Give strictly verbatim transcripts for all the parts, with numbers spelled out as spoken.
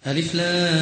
ألف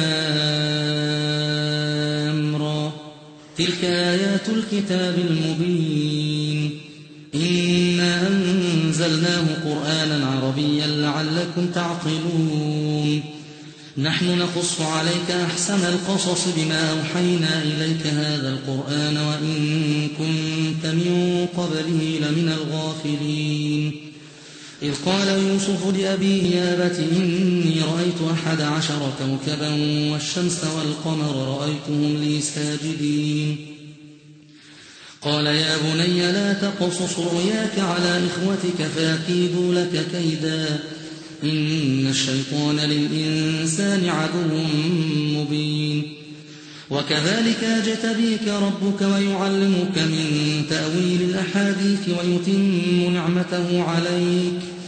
لام را تلك آيات الكتاب المبين إنا أنزلناه قرآنا عربيا لعلكم تعقلون نحن نقص عليك أحسن القصص بما أوحينا إليك هذا القرآن وإن كنت من قبله لمن الغافلين إذ قال يوسف لأبيه يا أبت إني رأيت أحد عشر كوكبا والشمس والقمر رأيتهم لي ساجدين قال يا بني لا تقصص رؤياك على إخوتك فيكيدوا لك كيدا إن الشيطان للإنسان عدو مبين وكذلك يجتبيك ربك ويعلمك من تأويل الأحاديث ويتم نعمته عليك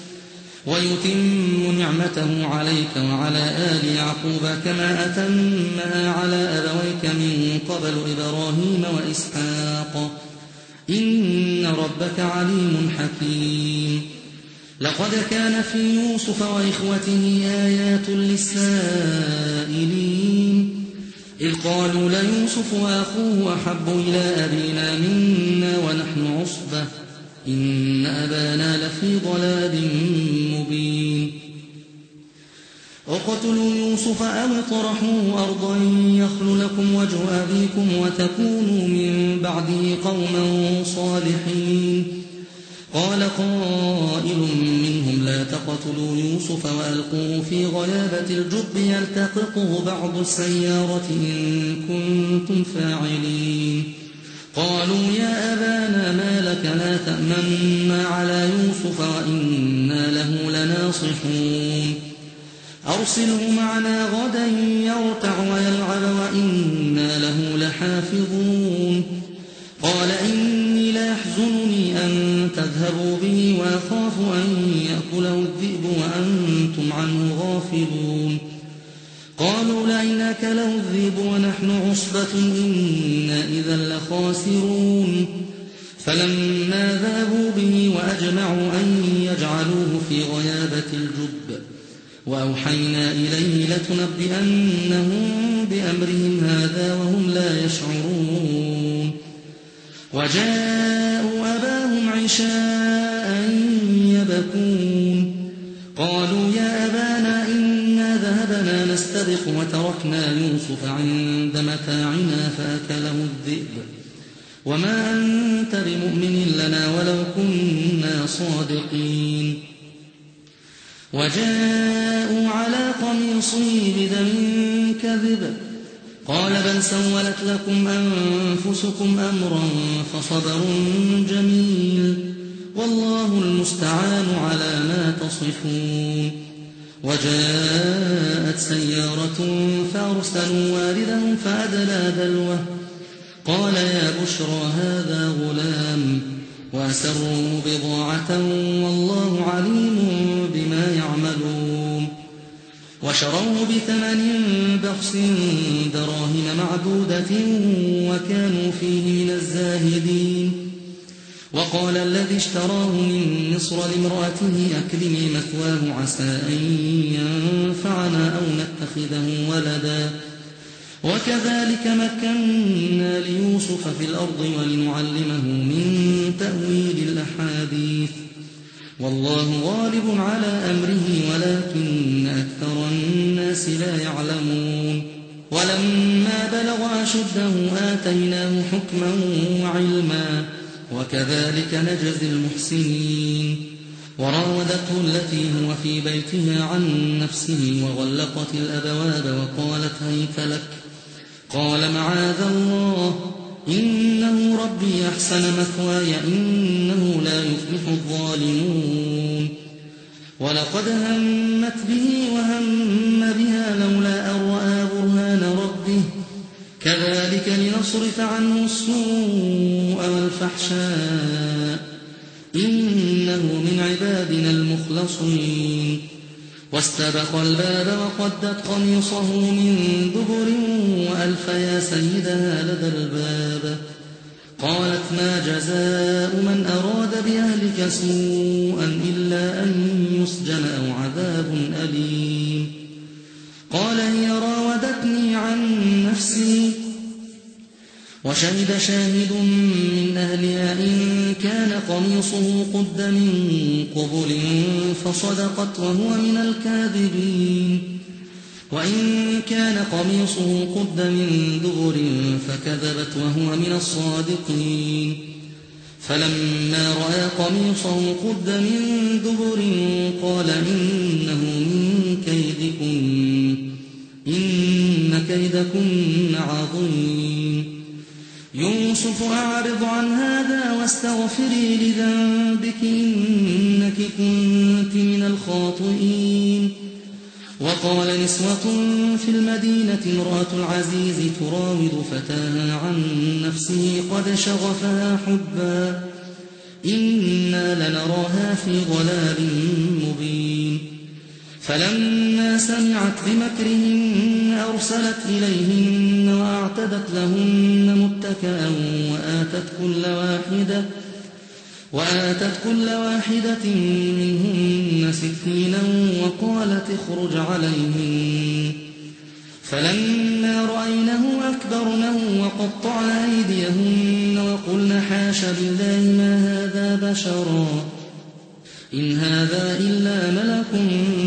ويتم نعمته عليك وعلى آل يعقوب كما أتمها على أبويك من قبل إبراهيم وإسحاق إن ربك عليم حكيم لقد كان في يوسف وإخوته آيات للسائلين إذ قالوا ليوسف وأخوه أحب إلى أبينا منا ونحن عصبة إن أبانا لفي ضلال مبين اقتلوا يوسف أو اطرحوه أرضا يخل لكم وجه أبيكم وتكونوا من بعده قوما صالحين قال قائل منهم لا تقتلوا يوسف وألقوه في غيابة الجب يلتقطه بعض السيارة إن كنتم فاعلين قالوا يا أبانا ما لك لا تأمنا على يوسف وإنا له لناصحون أرسله معنا غدا يرتع ويلعب وإنا له لحافظون قال إني ليحزنني أن تذهبوا به وأخاف أن يأكله الذئب وأنتم عنه غافلون قالوا لئن أكله الذئب ونحن عصبة إنا إذا لخاسرون فلما ذهبوا به وأجمعوا أن يجعلوه في غيابة الجب وأوحينا إليه لتنبئنهم بأمرهم هذا وهم لا يشعرون وجاءوا أباهم عشاء يبكون قالوا يا أبانا إنا ذهبنا نستبق وتركنا يوسف عند متاعنا فأكله الذئب وما أنت بمؤمن لنا ولو كنا صادقين وجاءوا على قميصه بدم كذب قال بل سولت لكم أنفسكم أمرا فصبر جميل والله المستعان على ما تصفون وجاءت سيارة فأرسلوا واردهم فأدلى دلوه قال يا بشرى هذا غلام وأسروا بضاعة والله عليم بما يعملون وشروه بثمن بخس دراهم معدودة وكانوا فيه من الزاهدين وقال الذي اشتراه من مصر لامرأته أكرمي مثواه عسى أن ينفعنا أو نتخذه ولدا وكذلك مكنا ليوسف في الأرض ولنعلمه من تأويل الأحاديث والله غالب على أمره ولكن أكثر الناس لا يعلمون ولما بلغ أشده آتيناه حكما وعلما وكذلك نجزي المحسنين وراودته التي هو في بيتها عن نفسه وغلقت الأبواب وقالت هيت لك قال معاذ الله إنه ربي أحسن مثواي إنه لا يفلح الظالمون ولقد همت به وهم بها لولا أن رأى برهان ربه كذلك لنصرف عنه السوء والفحشاء إنه من عبادنا المخلصين واستبق الباب وقدت قميصه من دبر وألف يا سيدها لدى الباب قالت ما جزاء من أراد بأهلك سوءا إلا أن يسجن أو عذاب أليم قال هي راودتني عن نفسي. وشهد شاهد من أهلها إن كان قميصه قد من قبل فصدقت وهو من الكاذبين، وإن كان قميصه قد من دبر فكذبت وهو من الصادقين. فلما رأى قميصه قد من دبر قال إنه من كيدكن إن كيدكن عظيم. يوسف أعرض عن هذا واستغفري لذنبك إنك كنت من الخاطئين. وقال نسوة في المدينة امرأة العزيز تراود فتاها عن نفسه قد شغفها حبا إنا لنراها في ضلال مبين. فلما سمعت بمكرهن أرسلت إليهن وأعتدت لهن متكئا وآتت كل واحدة وآتت كل واحدة منهن سكينا وقالت اخرج عليهن. فلما رأينه أكبرنه وقطعن أيديهن وقلن حاش بالله ما هذا بشرا إن هذا إلا ملك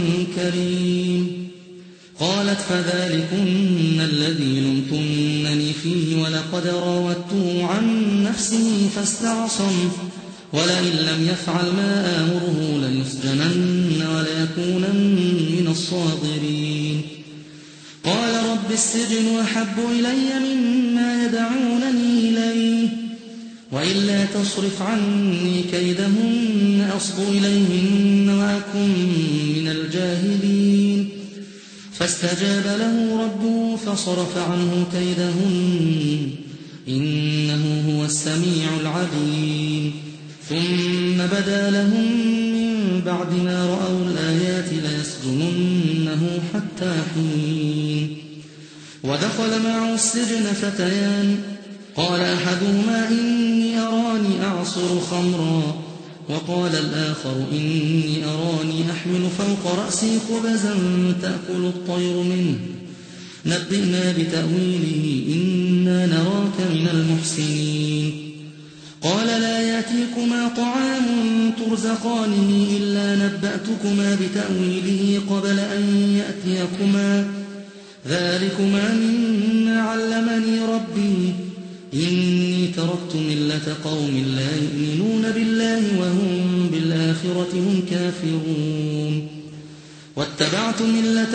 كريم. قالت فذلكن الذي لمتنني فيه ولقد راودته عن نفسه فاستعصم ولئن لم يفعل ما آمره ليسجنن وليكونن من الصاغرين. قال رب السجن أحب إلي مما يدعونني إليه وإلا تصرف عني كيدهن أصب إليهن وأكن من الجاهلين. فاستجاب له ربه فصرف عنه كيدهن إنه هو السميع العليم. ثم بدا لهم من بعد ما رأوا الآيات ليسجننه حتى حين. ودخل معه السجن فتيان قال أحدهما إني أراني أعصر خمرا وقال الآخر إني أراني أحمل فوق رأسي خبزا تأكل الطير منه نبئنا بتأويله إنا نراك من المحسنين. قال لا يأتيكما طعام ترزقانه إلا نبأتكما بتأويله قبل أن يأتيكما ذلكما مما علمني ربي إني تركت ملة قوم لا يؤمنون بالله وهم بالآخرة هم كافرون. واتبعت ملة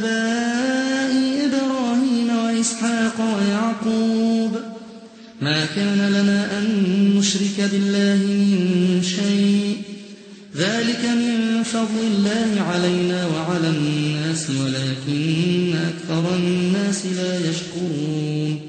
آبائي إبراهيم وإسحاق ويعقوب ما كان لنا أن نشرك بالله من شيء ذلك من فضل الله علينا وعلى الناس ولكن أكثر الناس لا يشكرون.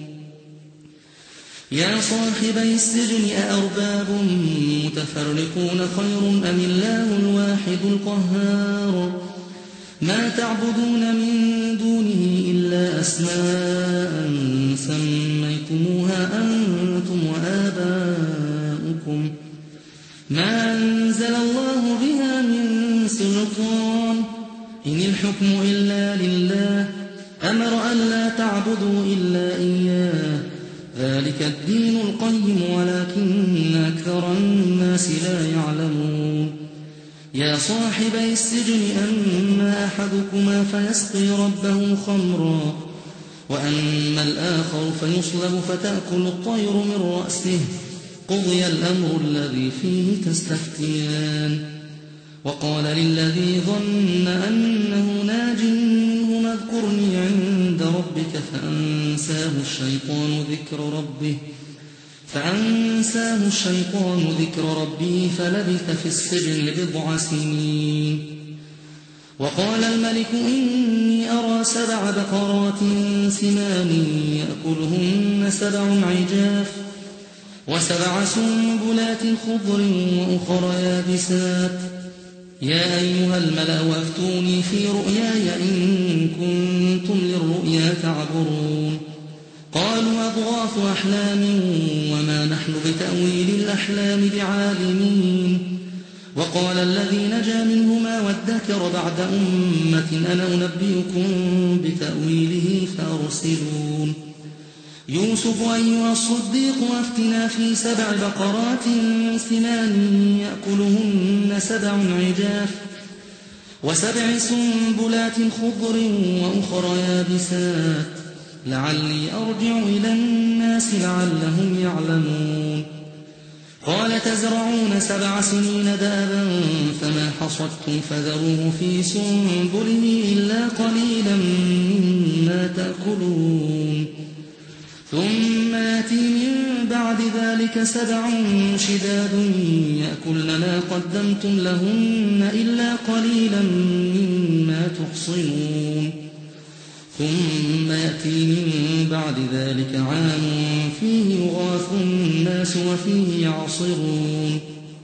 يا صاحبي السجن أأرباب متفرقون خير أم الله الواحد القهار ما تعبدون من دونه إلا أسماء سميتموها أنتم وآباؤكم ما أنزل الله بها من سلطان إن الحكم إلا لله أمر أن لا تعبدوا إلا إياه ذلك الدين القيم ولكن أكثر الناس لا يعلمون. يا صاحبي السجن أما أحدكما فيسقي ربه خمرا وأما الآخر فيصلب فتأكل الطير من رأسه قضي الأمر الذي فيه تستفتيان. وقال للذي ظن أنه ناج منه اذكرني عند ربك فأنساه الشيطان ذكر ربه فأنساه الشيطان ذكر ربه فلبث في السجن بضع سنين. وقال الملك إني أرى سبع بقرات سمان يأكلهن سبع عجاف وسبع سنبلات خضر وأخر يابسات يا أيها الملأ وافتوني في رؤياي إن كنتم للرؤيا تعبرون. قالوا أضغاث أحلام وما نحن بتأويل الأحلام بعالمين وقال الذي نجا منهما وادكر بعد أمة أنا أنبئكم بتأويله فأرسلون يوسف أيها الصديق أفتنا في سبع بقرات سمان يأكلهن سبع عجاف وسبع سنبلات خضر وأخر يابسات لعلي أرجع إلى الناس لعلهم يعلمون قال تزرعون سبع سنين دابا فما حصدتم فذروه في سنبله إلا قليلا مما تأكلون ثم يأتي من بعد ذلك سبع شداد يأكلن ما قدمتم لهن إلا قليلا مما تحصنون ثم يأتي من بعد ذلك عام فيه يغاث الناس وفيه يعصرون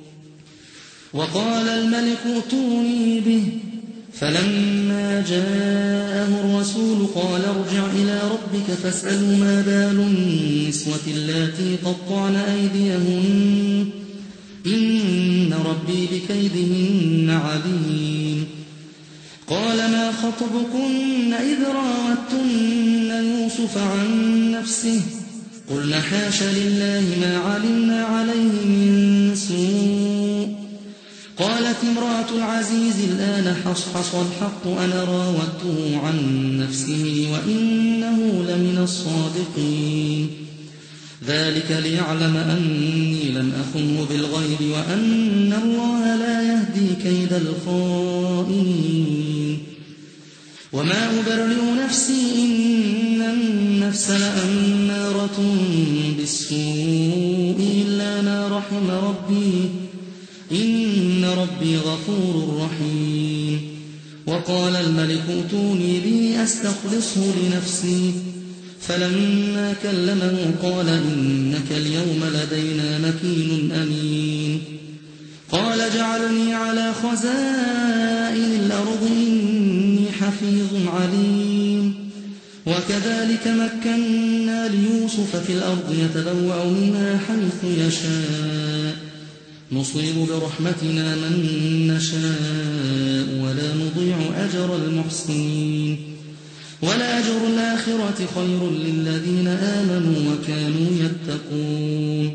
وقال الملك ائتوني به فلما جاءه الرسول قال ارجع إلى ربك فاسأله ما بال النسوة اللاتي قطعن أيديهن إن ربي بكيدهن عليم قال ما خطبكن إذ راوتن يوسف عن نفسه قلنا حاش لله ما علمنا عليه من سوء قالت امرأة العزيز الآن حصحص الحق أنا راودته عن نفسه وإنه لمن الصادقين ذلك ليعلم أني لم أخنه بالغيب وأن الله لا يهدي كيد الخائنين وما أبرئ نفسي إن النفس لأمارة بالسوء إلا ما رحم ربي إن ربي غفور رحيم وقال الملك ائتوني به أستخلصه لنفسي فلما كلمه قال إنك اليوم لدينا مكين أمين قال جعلني على خزائن الأرض إني حفيظ عليم وكذلك مكنا ليوسف في الأرض يتبوأ منها حيث يشاء نصيب برحمتنا من نشاء ولا نضيع أجر المحسنين ولأجر الآخرة خير للذين آمنوا وكانوا يتقون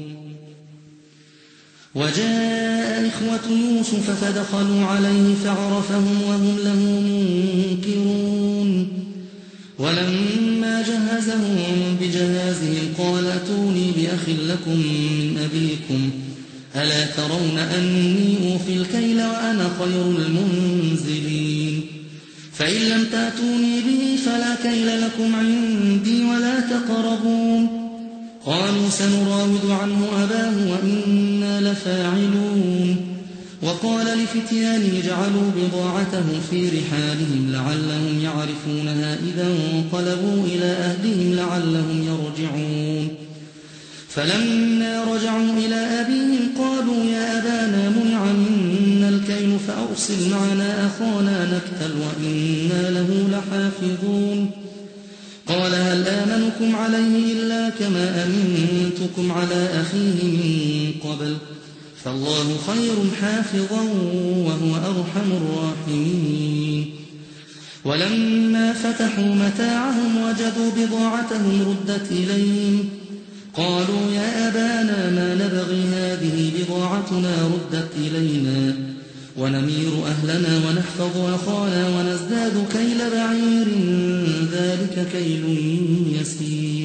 وجاء إخوة يوسف فدخلوا عليه فعرفهم وهم له منكرون ولما جهزهم بجهازهم قال ائتوني بأخ لكم من أبيكم ألا ترون أني أوفي الكيل وأنا خير المنزلين فإن لم تأتوني به فلا كيل لكم عندي ولا تقربون قالوا سنراود عنه أباه وإنا لفاعلون وقال لفتيانه اجعلوا بضاعتهم في رحالهم لعلهم يعرفونها إذا انقلبوا إلى أهلهم لعلهم يرجعون فلما رجعوا إلى أبيهم قالوا يا أبانا منع منا الكيل فأرسل معنا أخانا نكتل وإنا له لحافظون قال هل آمنكم عليه إلا كما أمنتكم على أخيه من قبل فالله خير حافظا وهو أرحم الراحمين ولما فتحوا متاعهم وجدوا بضاعتهم ردت إليهم قالوا يا أبانا ما نبغي هذه بضاعتنا ردت إلينا ونمير أهلنا ونحفظ أخانا ونزداد كيل بعير ذلك كيل يسير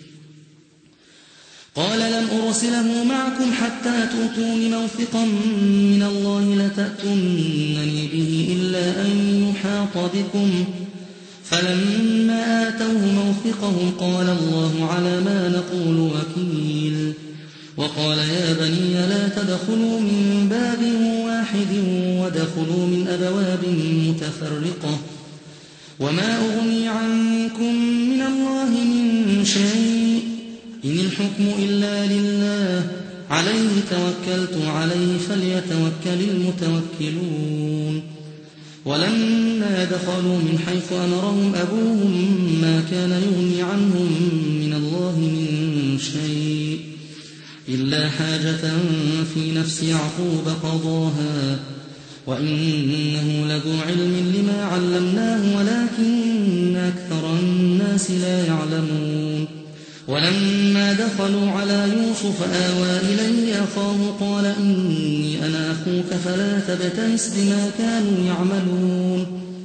قال لم أرسله معكم حتى تؤتون موثقا من الله لتأتونني به إلا أن يحاط بكم فلما آتوه موثقهم قال الله على ما نقول وكيل وقال يا بني لا تدخلوا من باب واحد ودخلوا من أبواب متفرقة وما أغني عنكم من الله من شيء إن الحكم إلا لله عليه توكلت عليه فليتوكل المتوكلون ولما دخلوا من حيث أمرهم أبوهم ما كان يغني عنهم من الله من شيء إلا حاجة في نفس يعقوب قضاها وإنه لذو علم لما علمناه ولكن أكثر الناس لا يعلمون ولما دخلوا على يوسف آوى إليه أخاه قال إني أنا أخوك فلا تبتئس بما كانوا يعملون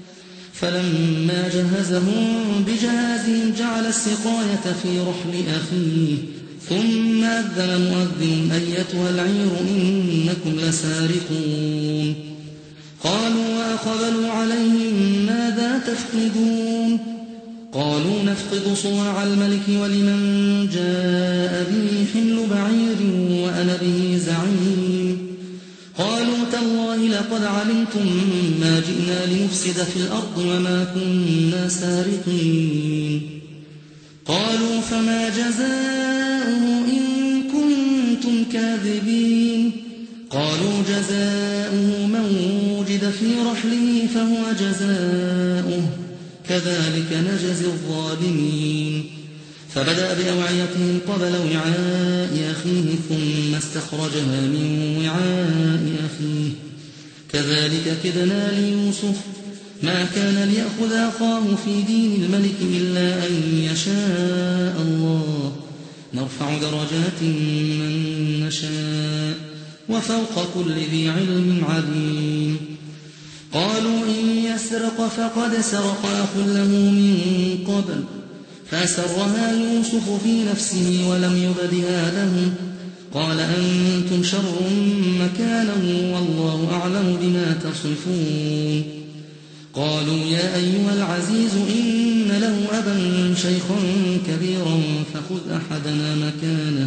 فلما جهزهم بجهازهم جعل السقاية في رحل أخيه ثم أذن مؤذن أيتها العير إنكم لسارقون قالوا وأقبلوا عليهم ماذا تفقدون قالوا نفقد صواع الملك ولمن جاء به حمل بعير وأنا به زعيم قالوا تالله لقد علمتم ما جئنا لنفسد في الأرض وما كنا سارقين قالوا فما جزاؤه إن كنتم كاذبين قالوا جزاؤه من وجد في رحله فهو جزاؤه كذلك نجزي الظالمين فبدأ بأوعيتهم قبل وعاء أخيه ثم استخرجها من وعاء أخيه كذلك كدنا ليوسف ما كان ليأخذ أخاه في دين الملك إلا أن يشاء الله نرفع درجات من نشاء وفوق كل ذي علم عليم قالوا إن يسرق فقد سرق أخ له من قبل فأسرها يوسف في نفسه ولم يبدها لهم قال أنتم شر مكانا والله أعلم بما تصفون قالوا يا أيها العزيز إن له أبا شيخا كبيرا فخذ أحدنا مكانه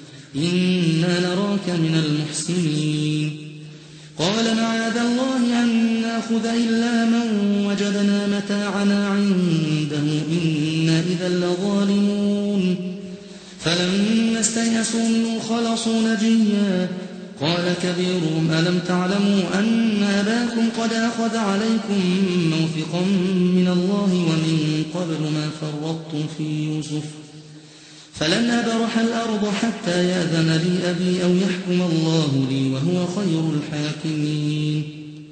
إنا نراك من المحسنين قال معاذ الله أن نأخذ إلا من وجدنا متاعنا عنده إنا إذا لظالمون فلما استيئسوا منه خلصوا نجيا قال كبيرهم ألم تعلموا أن أباكم قد أخذ عليكم موثقا من الله ومن قبل ما فرطتم في يوسف فلن أبرح الأرض حتى يأذن لي أبي أو يحكم الله لي وهو خير الحاكمين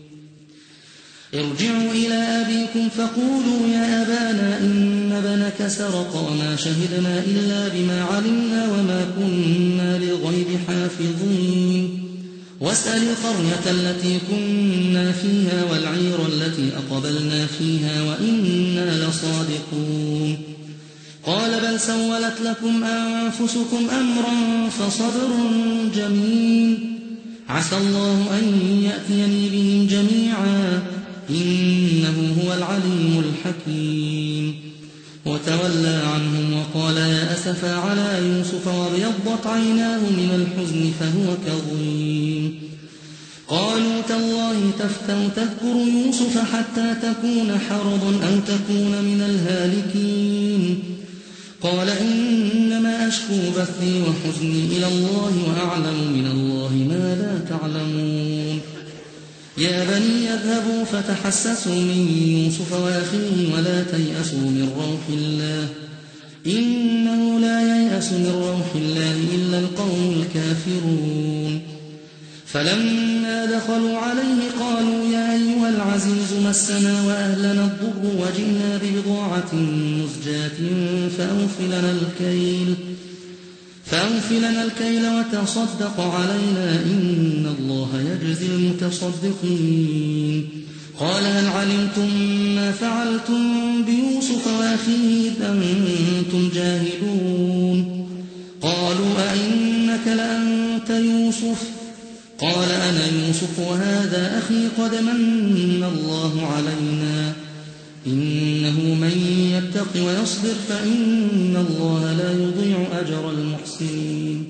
ارجعوا إلى أبيكم فقولوا يا أبانا إن ابنك سرق وما شهدنا إلا بما علمنا وما كنا للغيب حافظين واسأل القرية التي كنا فيها والعير التي أقبلنا فيها وإنا لصادقون قال بل سولت لكم أنفسكم أمرا فصبر جميل عسى الله أن يأتيني بهم جميعا إنه هو العليم الحكيم وتولى عنهم وقال يا أسفا على يوسف وابيضت عيناه من الحزن فهو كظيم قالوا تالله تفتأ تذكر يوسف حتى تكون حرضا أو تكون من الهالكين قال إنما أشكو بثي وحزني إلى الله وأعلم من الله ما لا تعلمون يا بني يذهبوا فتحسسوا من يوسف وأخيه ولا تيأسوا من روح الله إنه لا ييأس من روح الله إلا القوم الكافرون فلما دخلوا عليه قالوا يا أيها العزيز مسنا وأهلنا الضر وجئنا ببضاعة مزجاة فأوفلنا الكيل فأوفلنا الكيل وتصدق علينا إن الله يجزي المتصدقين قال هل علمتم ما فعلتم بيوسف وأخيه إذ أنتم جاهلون قالوا أئنك لأنت يوسف قال أنا يوسف وهذا أخي قد من الله علينا إنه من يتق ويصبر فإن الله لا يضيع أجر المحسنين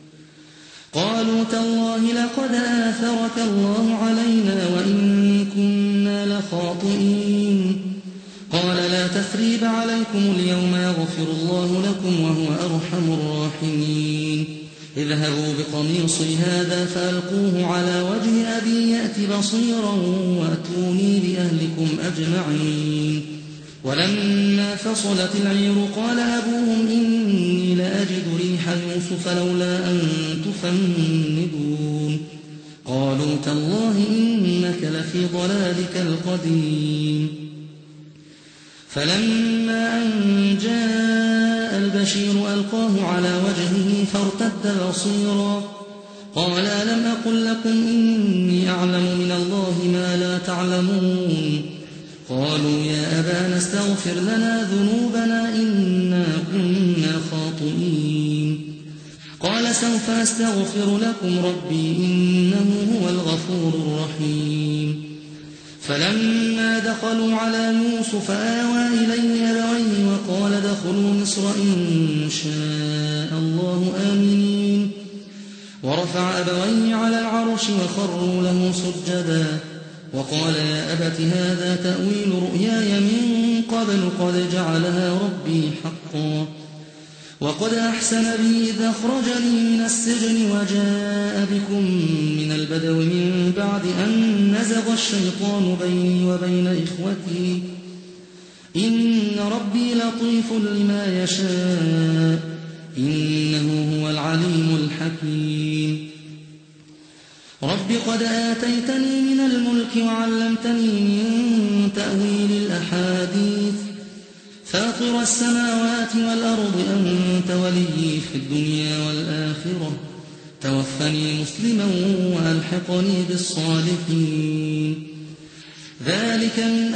قالوا تالله لقد آثرك الله علينا وإن كنا لخاطئين قال لا تثريب عليكم اليوم يغفر الله لكم وهو أرحم الراحمين اذهبوا بقميصي هذا فألقوه على وجه أبي يأت بصيرا وأتوني بأهلكم أجمعين ولما فصلت العير قال أبوهم إني لأجد ريح يوسف لولا أن تفندون قالوا تالله إنك لفي ضلالك القديم فلما أن جاء البشير ألقاه على وجهه فارتد بصيرا قال ألم أقل لكم إني أعلم من الله ما لا تعلمون قالوا يا أبانا استغفر لنا ذنوبنا إنا كنا خاطئين قال سوف أستغفر لكم ربي إنه هو الغفور الرحيم فلما دخلوا على يوسف آوى إليه أبويه وقال ادخلوا مصر إن شاء الله آمنين ورفع أبويه على العرش وخروا له سجدا وقال يا أبت هذا تأويل رؤياي من قبل قد جعلها ربي حقا وقد أحسن بي إذ أخرجني من السجن وجاء بكم من البدو من بعد أن نزغ الشيطان بيني وبين إخوتي إن ربي لطيف لما يشاء إنه هو العليم الحكيم رب قد آتيتني من الملك وعلمتني من تأويل الأحاديث فاطر السماوات والأرض أنت ولي في الدنيا والآخرة توفني مسلما وألحقني بالصالحين ذلك من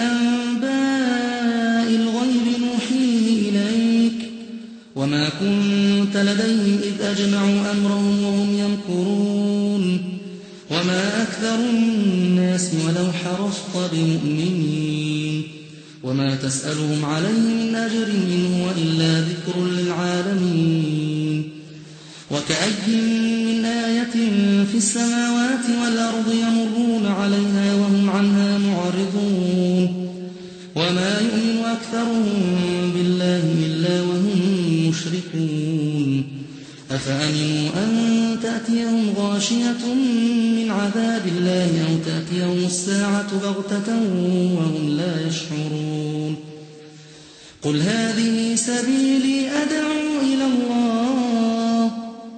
أنباء الغيب نوحيه إليك وما كنت لديهم إذ أجمعوا أمرهم وهم يمكرون وما أكثر الناس ولو حرصت بمؤمنين وما تسألهم عليه من أجر إن هو إلا ذكر للعالمين وكأي من آية في السماوات والأرض يمرون عليها وهم عنها معرضون وما يؤمن أكثرهم بالله إلا وهم مشركون أفأمنوا أن تأتيهم غاشية من عذاب الله أو تأتيهم الساعة بغتة وهم لا يشعرون قل هذه سبيلي أدعو إلى الله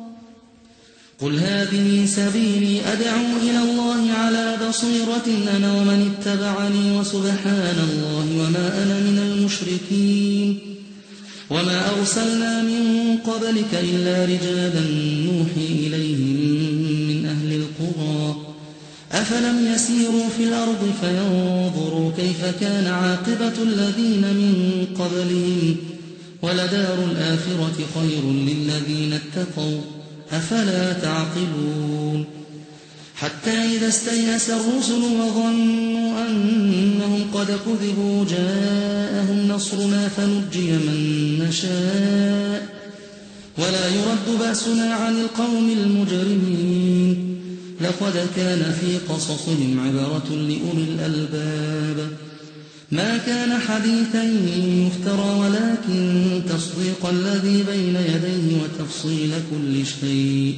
قل هذه سبيلي أدعو إلى الله على بصيرة أنا ومن اتبعني وسبحان الله وما أنا من المشركين وما أرسلنا من قبلك إلا رجالا نوحي إليهم من أهل القرى أفلم يسيروا في الأرض فينظروا كيف كان عاقبة الذين من قبلهم ولدار الآخرة خير للذين اتقوا أفلا تعقلون حتى إذا استيأس الرسل وظنوا أنهم قد كذبوا جاءهم نصرنا فنجي من نشاء ولا يرد بأسنا عن القوم المجرمين لقد كان في قصصهم عبرة لأولي الألباب ما كان حديثا يفترى ولكن تصديق الذي بين يديه وتفصيل كل شيء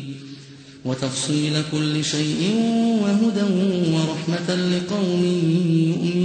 وتفصيل كل شيء وهدى ورحمة لقوم يؤمنون